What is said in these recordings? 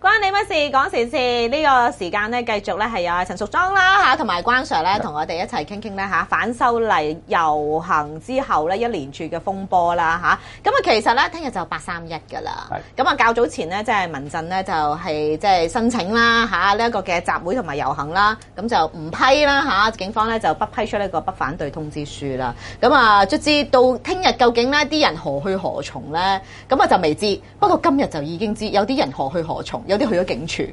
關你乜事？講時事呢個時間咧，繼續咧係有陳淑莊啦嚇，同埋關 Sir 咧同我哋一齊傾傾咧嚇反修例遊行之後咧一連串嘅風波啦嚇。咁啊其實咧聽日就831㗎啦。咁啊較早前咧即係民陣咧就係即係申請啦嚇呢一個嘅集會同埋遊行啦，咁就唔批啦嚇，警方咧就不批出呢個不反對通知書啦。咁啊卒之到聽日究竟咧啲人何去何從咧？咁啊就未知。不過今日就已經知有啲人何去何從。有啲去咗警署。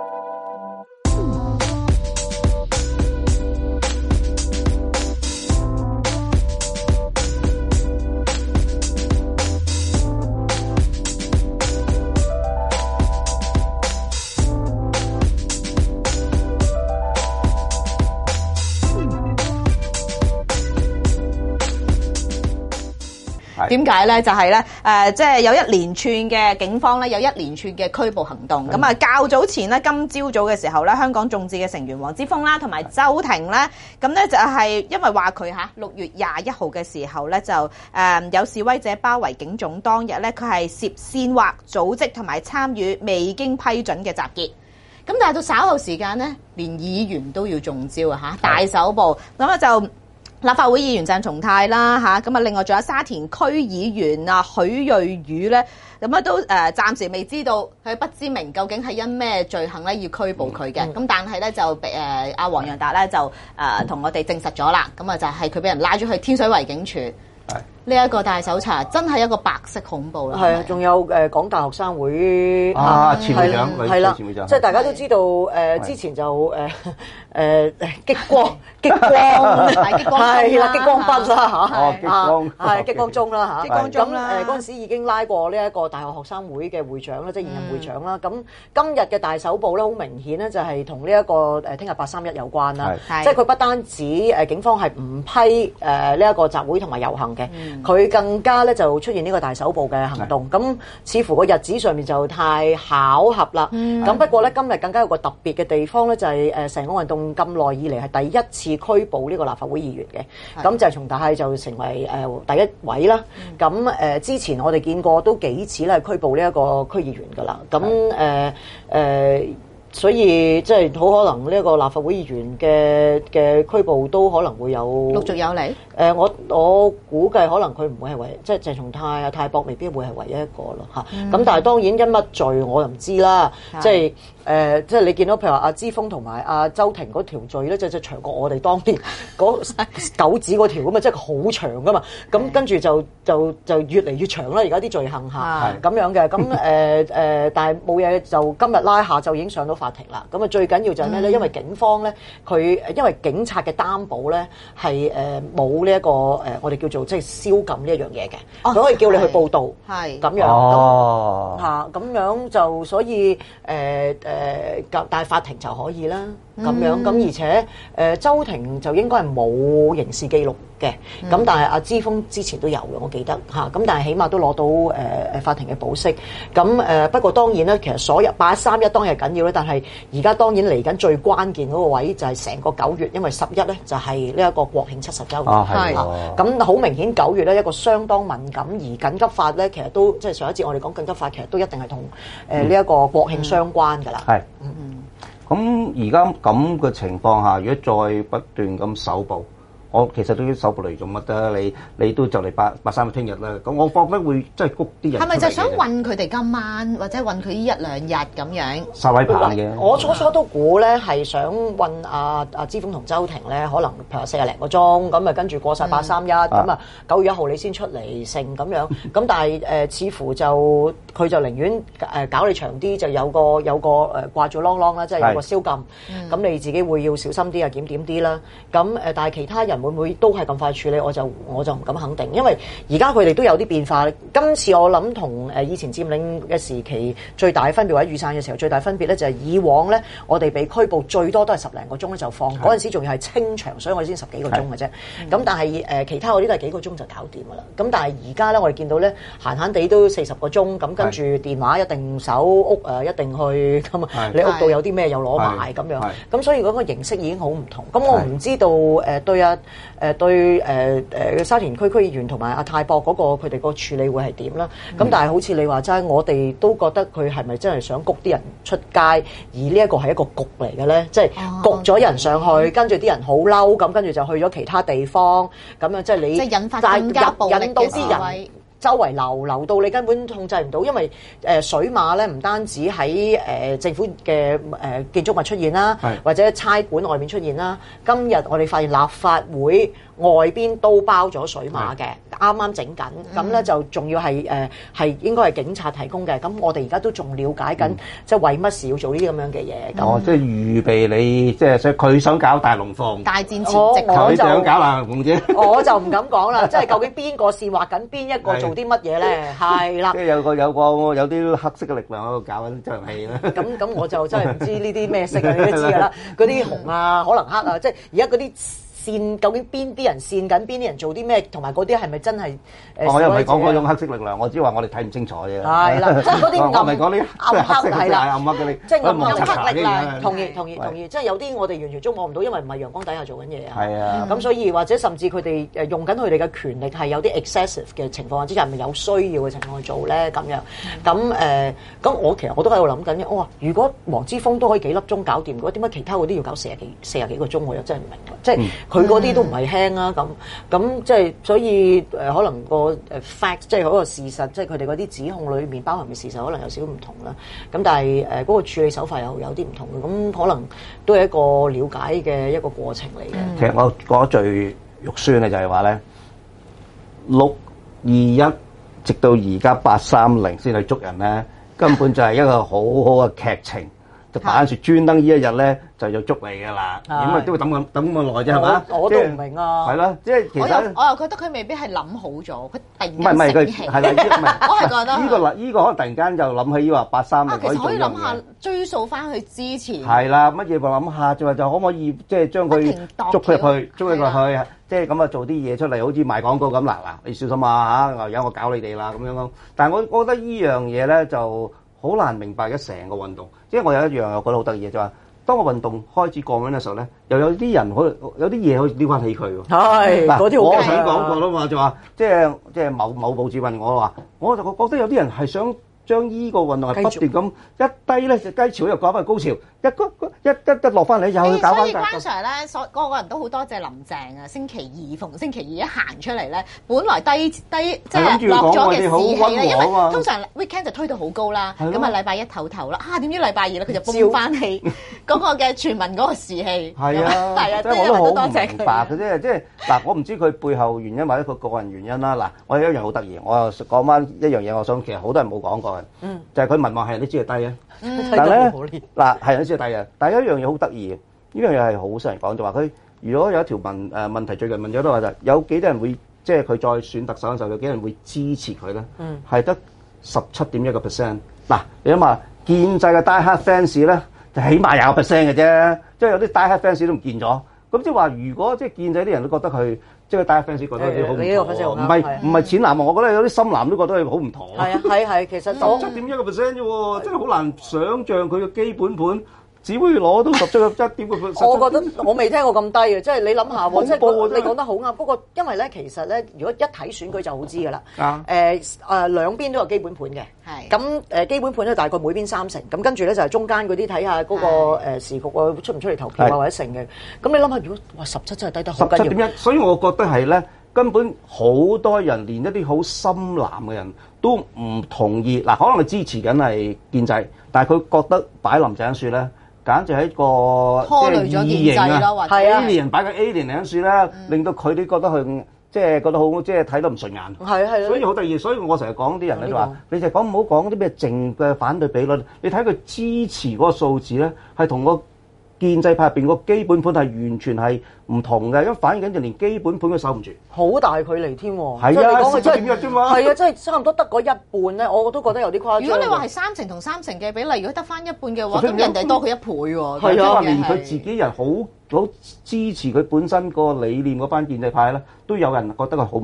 點解咧？就係咧，即係有一連串嘅警方咧，有一連串嘅拘捕行動。咁啊，較早前咧，今朝早嘅時候咧，香港眾志嘅成員黃之鋒啦，同埋周庭咧，咁咧就係因為話佢6月21號嘅時候咧，就有示威者包圍警總，當日咧佢係涉煽惑、組織同埋參與未經批准嘅集結。咁但係到稍後時間咧，連議員都要中招啊！嚇，大搜捕，咁啊就。立法會議員鄭松泰啦嚇，咁啊另外仲有沙田區議員啊許瑞宇咧，咁啊都暫時未知道佢不知名究竟係因咩罪行咧要拘捕佢嘅，咁但係咧就被阿黃洋達咧就同我哋證實咗啦，咁啊就係佢俾人拉咗去天水圍警署。呢一個大搜查真係一個白色恐怖啦。 係啊，仲有港大學生會前會長， 係啦，即係大家都知道之前就激光係啦，激光筆啦嚇，激光中啦嚇，咁嗰陣時已經拉過呢一個大學學生會嘅會長啦，即係現任會長啦。咁今日嘅大搜捕咧，好明顯咧就係同呢一個聽日831有關啦。即係佢不單止警方係唔批呢一個集會同埋遊行嘅。佢更加咧就出現呢個大搜捕嘅行動，咁似乎個日子上面就太巧合啦。咁不過咧今日更加有個特別嘅地方咧，就係成個運動咁耐以嚟係第一次拘捕呢個立法會議員嘅。咁鄭松泰就成為第一位啦。咁之前我哋見過都幾次咧拘捕呢一個區議員㗎啦。咁所以即係好可能呢一個立法會議員嘅拘捕都可能會有陸續有嚟。 我估計可能佢唔會係即係鄭松泰啊、泰博未必會係唯一一個咯嚇。咁但係當然因乜罪我就唔知啦。即係你見到譬如話阿之鋒同埋阿周庭嗰條罪咧，就長過我哋當年嗰九指嗰條咁啊，即係好長噶嘛。咁跟住就越嚟越長啦。而家啲罪行嚇咁樣嘅。咁但係冇嘢就今日拉下就已經上到法庭啦。咁啊最緊要就係咩咧？因為警方咧佢因為警察嘅擔保咧係冇呢一個我哋叫做即係宵禁呢一樣嘢嘅，佢可以叫你去報到，係咁樣嚇咁樣就所以但係法庭就可以啦。咁樣咁而且周庭就應該係冇刑事記錄嘅，咁但係阿之鋒之前都有嘅，我記得嚇。咁但係起碼都攞到法庭嘅保釋。咁不過當然咧，其實所有831當然係緊要咧，但係而家當然嚟緊最關鍵嗰個位就係成個9月，因為11咧就係呢一個國慶70週年。係咁好明顯9月咧一個相當敏感，而緊急法咧其實都即係上一節我哋講緊急法，其實都一定係同呢一個國慶相關㗎啦。係咁而家咁嘅情況下，如果再不斷咁搜捕，我其實都要搜捕嚟做乜啫？你都就嚟831聽日啦。咁我放乜會即係谷啲人？係咪就想韞佢哋今晚，或者韞佢呢1-2日咁樣？ 殺位棒嘅。 我初初都估咧係想韞阿之鋒同周庭咧，可能譬如話40零個鐘，咁啊跟住過晒831，咁啊9月1號你先出嚟成咁樣。咁但係似乎就佢就寧願搞你長啲，就有個掛住啷啷啦，即係有個宵禁。咁你自己會要小心啲啊，檢點啲啦。咁但係其他人會唔會都係咁快處理？我就唔敢肯定，因為而家佢哋都有啲變化。今次我諗同以前佔領嘅時期最大嘅分別，或者雨傘嘅時候最大分別咧，就係以往咧我哋被拘捕最多都係10零個鐘咧就放，嗰陣時仲要係清場，所以我哋先10幾個鐘嘅啫。咁但係其他嗰啲都係幾個鐘就搞掂㗎啦。咁但係而家咧我哋見到咧閒閒地都40個鐘，咁跟住電話一定搜，屋一定去，咁啊你屋度有啲咩又攞埋咁樣。咁所以嗰個形式已經好唔同。咁我唔知道對對沙田區區議員同埋阿泰博嗰個佢哋個處理會係點啦。咁但係好似你話齋，我哋都覺得佢係咪真係想谷啲人出街，而呢一個係一個局嚟嘅咧？即係焗咗人上去，跟住啲人好嬲，咁跟住就去咗其他地方，咁樣即係你即係引發更加暴力引到嘅啲人示威。 周圍流到你根本控制唔到，因為水馬咧唔單止喺政府嘅建築物出現啦，或者差館外面出現啦。今日我哋發現立法會外邊都包咗水馬嘅，啱啱整緊，咁咧就仲要係應該係警察提供嘅。咁我哋而家都仲了解緊，即係為乜事要做呢啲咁樣嘅嘢。 哦，即係預備你，即係所以佢想搞大龍鳳， 大戰前夕， 佢想搞大龍鳳啫。 我就唔敢講啦，即係究竟邊個煽惑緊邊一個做啲乜嘢咧？係啦， 即係有啲黑色嘅力量喺度搞緊呢場戲啦。 咁我就真係唔知呢啲咩色啊，你都知㗎啦。嗰啲紅啊，可能黑啊，即係而家嗰啲煽究竟邊啲人煽緊，邊啲人做啲咩，同埋嗰啲係咪真係我又唔係講嗰種黑色力量，我只係話我哋睇唔清楚啫。 係啦，即係嗰啲我唔係講啲暗黑係啦， 暗黑嘅你， 即係暗黑力量。 量。 同意，即係有啲我哋完全捉摸唔到，因為唔係陽光底下做緊嘢啊。 係啊。 咁所以或者甚至佢哋用緊佢哋嘅權力係有啲 excessive 嘅情況之下，係咪有需要嘅情況去做咧？咁樣咁我其實我都喺度諗緊，我話如果黃之鋒都可以幾粒鐘搞掂，點解其他嗰啲要搞40幾個鐘？我又真係唔明啦。即係佢嗰啲都唔係輕啊，咁即係所以可能個fact 即係嗰個事實，即係佢哋嗰啲指控裏面包含嘅事實，可能有少少唔同啦。咁但係嗰個處理手法又有啲唔同嘅，咁可能都係一個了解嘅一個過程嚟嘅。 其實我覺得最肉酸嘅就係話咧，621直到而家830先去捉人咧，根本就係一個好好嘅劇情。就打住專登呢一日咧，就要捉你㗎啦。點解都會等咁耐啫？係嘛？ 我都唔明啊。 係咯，即係其實我又覺得佢未必係諗好咗，佢突然間佢醒起。 係啦， 我係覺得呢個可能突然間就諗起話830 其實可以諗下追溯翻去之前。 係啦，乜嘢話諗下就話就可唔可以即係將佢捉佢入去，捉佢入去，即係咁啊做啲嘢出嚟，好似賣廣告咁嗱，你小心啊嚇！而家我搞你哋啦咁樣。但係我覺得呢樣嘢咧就好難明白嘅成個運動，即係我有一樣我覺得好得意嘅就話，當個運動開始降溫嘅時候咧，又有啲人有啲嘢可以撩翻起佢喎。係嗱，我曾經講過啦嘛，就話即係某報紙問我話，我就覺得有啲人係想將依個運動係不斷咁一低咧就低潮又搞翻高潮，一落翻嚟又搞翻。 所以關 Sir 咧，個個人都好多謝林鄭啊！星期二逢星期二一行出嚟咧，本來低即係落咗嘅士氣咧，因為通常 weekend 就推到好高啦，咁啊禮拜一唞啦，點知禮拜二咧佢就崩翻起嗰個嘅全民嗰個士氣。 係啊， 係啊， 即係我都好唔明白嘅啫，即係嗱，我唔知佢背後原因或者佢個人原因啦。嗱，我有一樣好得意，我又講翻一樣嘢，我想其實好多人冇講過。就係佢民望係你知係低啊，但係咧嗱係你知係低啊，但係有一樣嘢好得意嘅，呢樣嘢係好少人講，就話佢如果有一條問題最近問咗都話就有幾多人會即係佢再選特首嘅時候有幾多人會支持佢咧？係得17.1%。嗱，你諗下建制嘅 die hard fans 咧，就起碼20% 嘅啫，即係有啲 die hard fans 都唔見咗。咁即係話如果即係建制啲人都覺得佢。即係大家 fans 覺得好唔妥，唔係淺藍，我覺得有啲深藍都覺得佢好唔妥。 係，其實 17.1% 啫喎，真係好難想像佢嘅基本盤只會攞到17.1%。 我覺得我未聽過咁低嘅，即係你諗下喎，即係你講得好啱。不過因為咧，其實咧，如果一睇選舉就好知㗎啦。兩邊都有基本盤嘅。咁基本盤咧大概每邊30%，咁跟住咧就係中間嗰啲睇下嗰個時局出唔出嚟投票啊或者成嘅。咁你諗下，如果話17真係低得好緊要。 17.1，所以我覺得係咧，根本好多人連一啲好深藍嘅人都唔同意。嗱，可能佢支持緊係建制，但係佢覺得擺林鄭樹咧。簡直係一個拖累咗建制咯，或者 alien 擺個 alien 嚟樹咧，令到佢哋覺得佢即係覺得好即係睇得唔順眼。係，所以好得意。所以我成日講啲人咧就話，你就講唔好講啲咩淨嘅反對比率，你睇佢支持嗰個數字咧，係同個建制派入邊個基本盤係完全係唔同嘅，因為反映緊就連基本盤都守唔住， 好大距離添。 係啊，17.1啫嘛。 係啊，即係差唔多得嗰一半咧，我都覺得有啲誇張。 如果你話係3成同3成嘅比例，如果得翻一半嘅話，咁人哋多佢1倍喎。 係啊，連佢自己人好支持佢本身個理念嗰班建制派咧，都有人覺得佢好唔妥。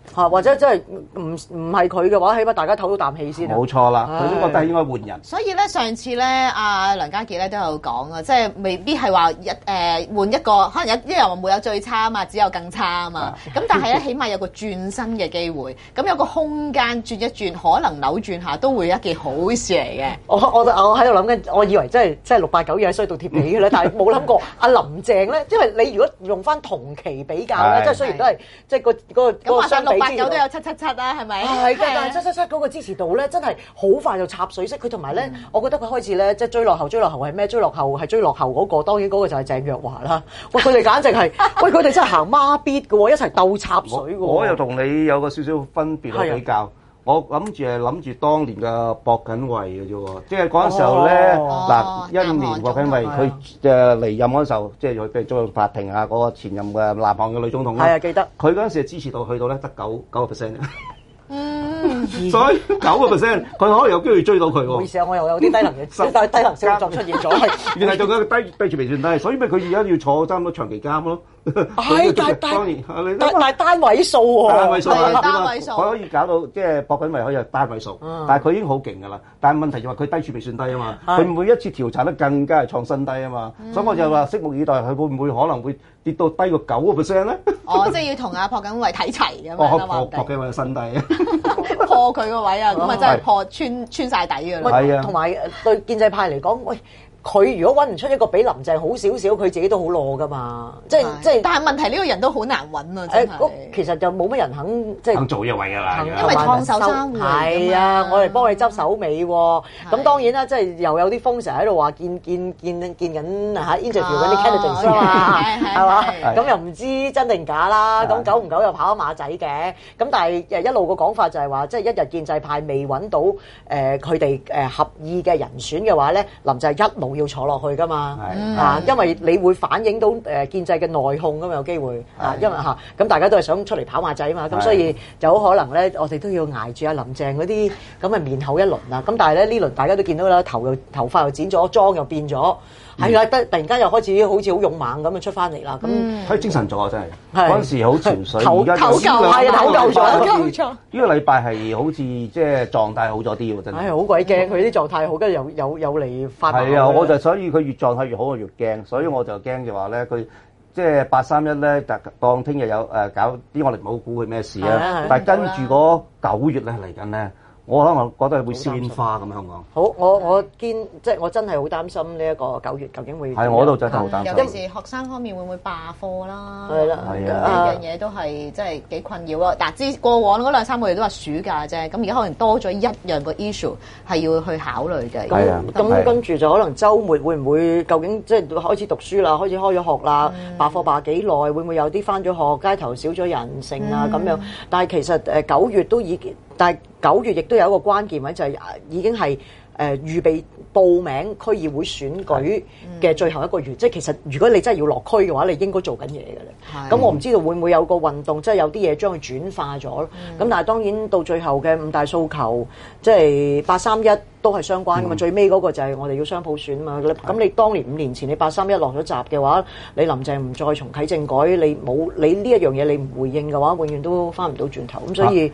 或者真係唔係佢嘅話，起碼大家唞到啖氣先啊。 冇錯啦，佢都覺得係應該換人。 所以咧，上次咧，阿梁家傑咧都有講啊，即係未必係話換一個，可能有啲人話冇有最差啊嘛，只有更差啊嘛。咁但係咧，起碼有個轉身嘅機會，咁有個空間轉一轉，可能扭轉下都會一件好事嚟嘅。 我喺度諗緊，我以為真係689嘢衰到貼地嘅咧，但係冇諗過阿林鄭咧，因為你如果用翻同期比較咧，即係雖然都係即係個咁相比。 689都有777啦，係咪？ 係㗎，但係777嗰個支持度咧，真係好快就插水式。佢同埋咧，我覺得佢開始咧，即係追落後係咩？追落後嗰個，當然嗰個就係鄭若驊啦。喂，佢哋簡直係，喂，佢哋真係行孖咇嘅喎，一齊鬥插水嘅喎。 我又同你有個少少分別去比較。我諗住當年嘅博槿惠嘅啫喎，即係嗰陣時候咧，一年博槿惠佢離任嗰陣時候，即係佢被捉到法庭啊，嗰個前任嘅南韓嘅女總統啦。 係啊，記得。佢嗰陣時支持度去到咧得9%。所以9%，佢可能有機會追到佢喎。 唔好意思啊，我又有啲低能嘅低能星座出現咗，係原來仲有低處未算低，所以咪佢而家要坐差唔多長期監咯。 係，但係單位數喎， 單位數佢可以搞到即係博槿惠可以係單位數，但係佢已經好勁㗎啦。但係問題就話佢低處未算低啊嘛，佢每一次調查得更加係創新低啊嘛，所以我就話拭目以待，佢會唔會可能會跌到低過9%咧？ 哦，即係要同阿博槿惠睇齊咁樣啦嘛。 博槿惠新低啊， 破佢個位啊，咁啊真係破穿晒底㗎啦。 係啊， 同埋對建制派嚟講，喂。佢如果揾唔出一個比林鄭好少少，佢自己都好攞噶嘛，即係。但係問題呢個人都好難揾啊，真係。 其實就冇乜人肯即係肯做一位㗎啦， 因為燙手山芋。 係啊，我哋幫你執手尾喎。咁當然啦，即係又有啲風成日喺度話見緊嚇 interview 嗰啲 candidates 啊嘛，係嘛？咁又唔知真定假啦。咁久唔久又跑咗馬仔嘅。咁但係一路個講法就係話，即係一日建制派未揾到佢哋合意嘅人選嘅話咧，林鄭一路要坐落去噶嘛，因為你會反映到建制嘅內訌咁有機會，因為咁大家都係想出嚟跑馬仔嘛，咁所以就好可能咧，我哋都要捱住阿林鄭嗰啲咁面後一輪啦。咁但係咧呢輪大家都見到啦，頭髮又剪咗，妝又變咗，係啦，突然間又開始好似好勇猛咁出翻嚟啦。咁睇精神咗啊，真係嗰陣時好潛水，而家唞夠咗。 呢個禮拜係好似即係狀態好咗啲喎，真係。 好鬼驚佢啲狀態好，跟住有嚟發。 係啊，我就所以佢越狀態越好，我越驚，所以我就驚嘅話咧，佢即係831咧，當聽日有搞啲，我哋唔好估佢咩事啊。但係跟住嗰9月咧嚟緊咧。我可能覺得係會燒煙花咁香港。 好，我即係我真係好擔心呢一個9月究竟會係我都真係好擔心。 尤其是學生方面會唔會罷課啦？ 係啦， 呢樣嘢都係真係幾困擾啊！嗱，過往嗰2-3個月都話暑假啫，咁而家可能多咗一樣個 issue 係要去考慮嘅。 咁跟住就可能週末會唔會究竟即係開始讀書啦，開始開咗學啦，罷課罷幾耐？會唔會有啲返咗學，街頭少咗人性啊咁樣？但係其實9月都已經，但係9月亦都有一個關鍵位，就係已經係預備報名區議會選舉嘅最後一個月。即係其實如果你真係要落區嘅話，你應該做緊嘢嘅啦。咁我唔知道會唔會有個運動，即係有啲嘢將佢轉化咗。咁但係當然到最後嘅5大訴求，即係831都係相關㗎嘛。最尾嗰個就係我哋要雙普選啊嘛。咁你當年5年前你831落咗閘嘅話，你林鄭唔再重啟政改，你呢一樣嘢你唔回應嘅話，永遠都翻唔到轉頭。咁所以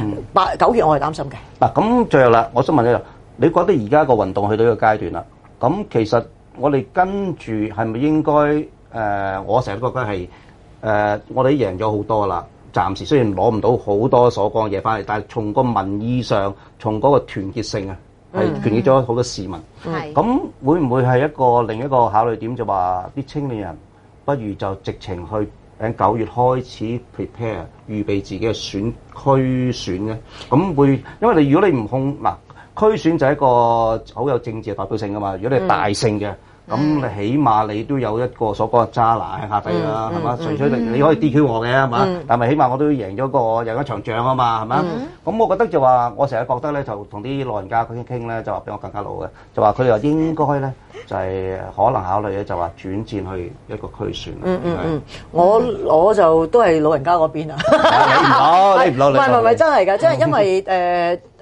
9月我係擔心嘅。 嗱，咁最後啦，我想問你覺得而家個運動去到呢個階段啦，咁其實我哋跟住係咪應該我成日都覺得係我哋已經贏咗好多啦。暫時雖然攞唔到好多所講嘅嘢翻嚟，但係從個民意上，從嗰個團結性啊，係團結咗好多市民。咁會唔會係另一個考慮點，就話啲青年人不如就直情去喺9月開始 prepare 預備自己嘅區選咧？咁會因為如果你唔控區選就係一個好有政治嘅代表性㗎嘛。如果你係大勝嘅，咁你起碼你都有一個所講嘅揸拿喺下底啦，係嘛？除非你可以 DQ 我嘅，係嘛？但係起碼我都贏咗一場仗啊嘛，係嘛？咁我覺得就話，我成日覺得咧，就同啲老人家傾咧，就話比我更加老嘅，就話佢哋話應該咧，就係可能考慮咧，就話轉戰去一個區選。 我就都係老人家嗰邊啊。 你唔老， 唔係真係㗎，即係因為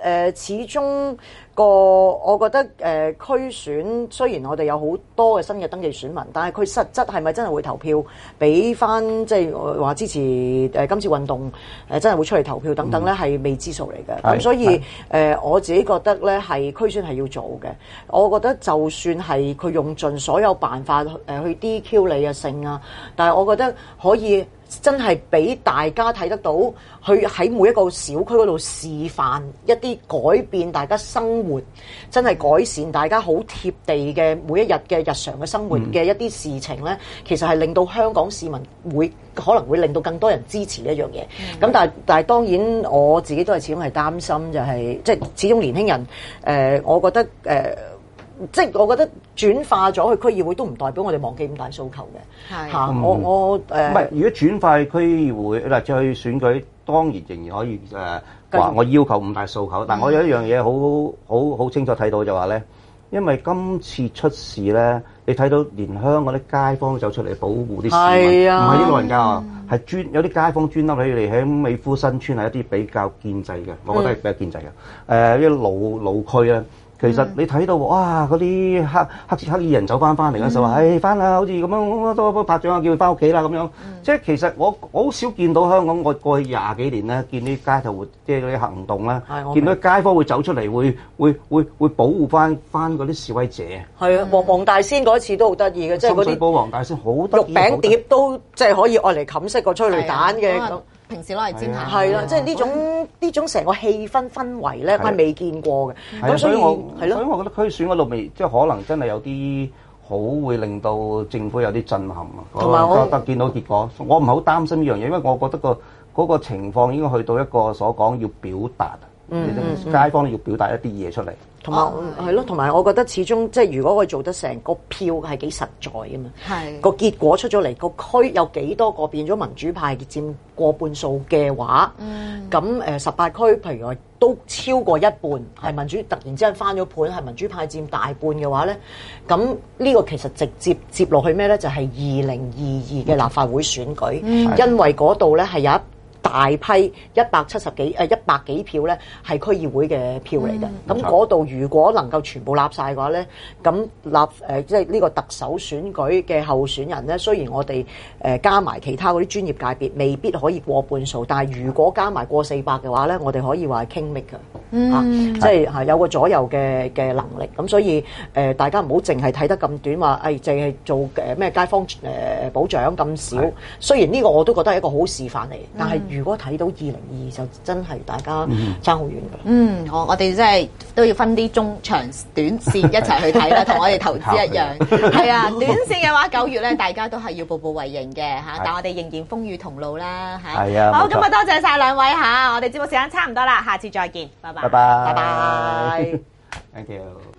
始終我覺得區選雖然我哋有好多嘅新嘅登記選民，但係佢實質係咪真係會投票俾翻即係話支持今次運動真係會出嚟投票等等咧，係未知數嚟嘅。咁所以我自己覺得咧係區選係要做嘅。我覺得就算係佢用盡所有辦法去 DQ 你啊性啊，但係我覺得可以真係俾大家睇得到，去喺每一個小區嗰度示範一啲改變大家生活，真係改善大家好貼地嘅每一日嘅日常嘅生活嘅一啲事情咧，其實係令到香港市民可能會令到更多人支持呢一樣嘢。咁但係當然我自己都係始終係擔心就係即係始終年輕人我覺得即係我覺得轉化咗去區議會都唔代表我哋忘記五大訴求嘅嚇。我唔係，如果轉化去區議會嗱，再去選舉，當然仍然可以話我要求五大訴求。但我有一樣嘢好清楚睇到就話咧，因為今次出事咧，你睇到連香港啲街坊都走出嚟保護啲市民，唔係啲老人家啊，係有啲街坊專登起嚟喺美孚新村係一啲比較建制嘅，我覺得係比較建制嘅啲老區啊。其實你睇到哇，嗰啲黑衣人走翻嚟嘅時候話，翻啦，好似咁樣都拍掌啊，叫佢翻屋企啦咁樣。即係其實我好少見到香港，我過去20幾年咧，見啲街頭即係嗰啲行動咧，見到街坊會走出嚟，會保護翻嗰啲示威者。係啊，黃大仙嗰一次都好得意嘅，即係嗰啲深水埗黃大仙好得意，肉餅碟都即係可以愛嚟冚熄個催淚彈嘅。 平時攞嚟煎下， 係啦，即係呢種成個氣氛圍咧，我係未見過嘅。咁所以我覺得區選嗰度未，即係可能真係有啲好會令到政府有啲震撼啊。同埋我覺得見到結果，我唔係好擔心呢樣嘢，因為我覺得嗰個情況應該去到一個所講要表達，街坊要表達一啲嘢出嚟。同埋係咯，同埋我覺得始終即係如果佢做得成個票係幾實在啊嘛，個結果出咗嚟，個區有幾多個變咗民主派佔過半數嘅話，咁18區譬如話都超過一半係民主，突然之間翻咗盤係民主派佔大半嘅話咧，咁呢個其實直接接落去咩咧？就係2022嘅立法會選舉，因為嗰度咧係有一大批100幾票咧係區議會嘅票嚟嘅，咁嗰度如果能夠全部立晒嘅話咧，咁即係呢個特首選舉嘅候選人咧，雖然我哋加埋其他嗰啲專業界別未必可以過半數，但係如果加埋過400嘅話咧，我哋可以話係傾 make 嘅，即係有個左右嘅能力。咁所以大家唔好淨係睇得咁短，話淨係做咩街坊保長咁少。雖然呢個我都覺得係一個好示範嚟，但係如果睇到2022就真係大家爭好遠㗎。 我哋真係都要分啲中長短線一齊去睇啦，同我哋投資一樣。係啊，短線嘅話9月咧，大家都係要步步為營嘅嚇，但我哋仍然風雨同路啦嚇。係啊，好，今日多謝晒兩位嚇，我哋節目時間差唔多啦，下次再見，拜拜。拜拜。Thank you。